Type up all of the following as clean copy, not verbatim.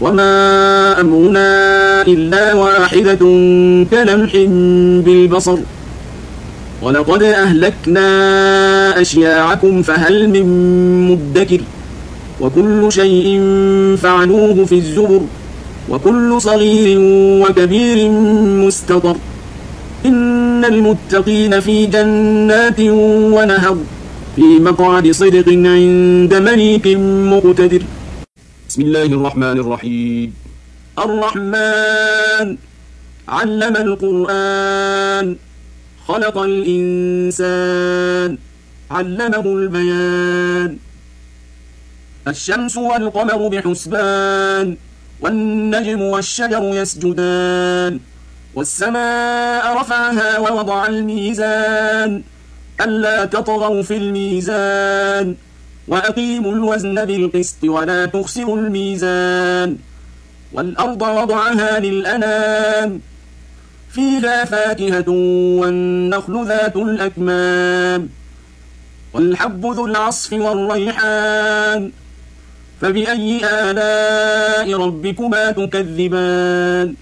وما أمرنا إلا واحدة كلمح بالبصر ولقد أهلكنا أشياعكم فهل من مدكر وكل شيء فعلوه في الزبر وكل صغير وكبير مستطر إن المتقين في جنات ونهر في مقعد صدق عند مليك مقتدر. بسم الله الرحمن الرحيم. الرحمن علم القرآن خلق الإنسان علمه البيان. الشمس والقمر بحسبان والنجم والشجر يسجدان والسماء رفعها ووضع الميزان ألا تطغوا في الميزان وأقيموا الوزن بالقسط ولا تخسروا الميزان والأرض وضعها للأنام فيها فاكهة والنخل ذات الأكمام والحب ذو العصف والريحان فبأي آلاء ربكما تكذبان.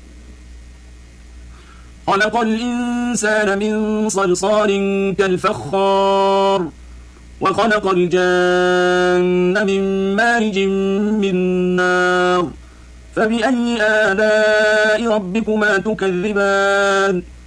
خلق الإنسان من صلصال كالفخار وخلق الجان من مارج من نار فبأي آلاء ربكما تكذبان.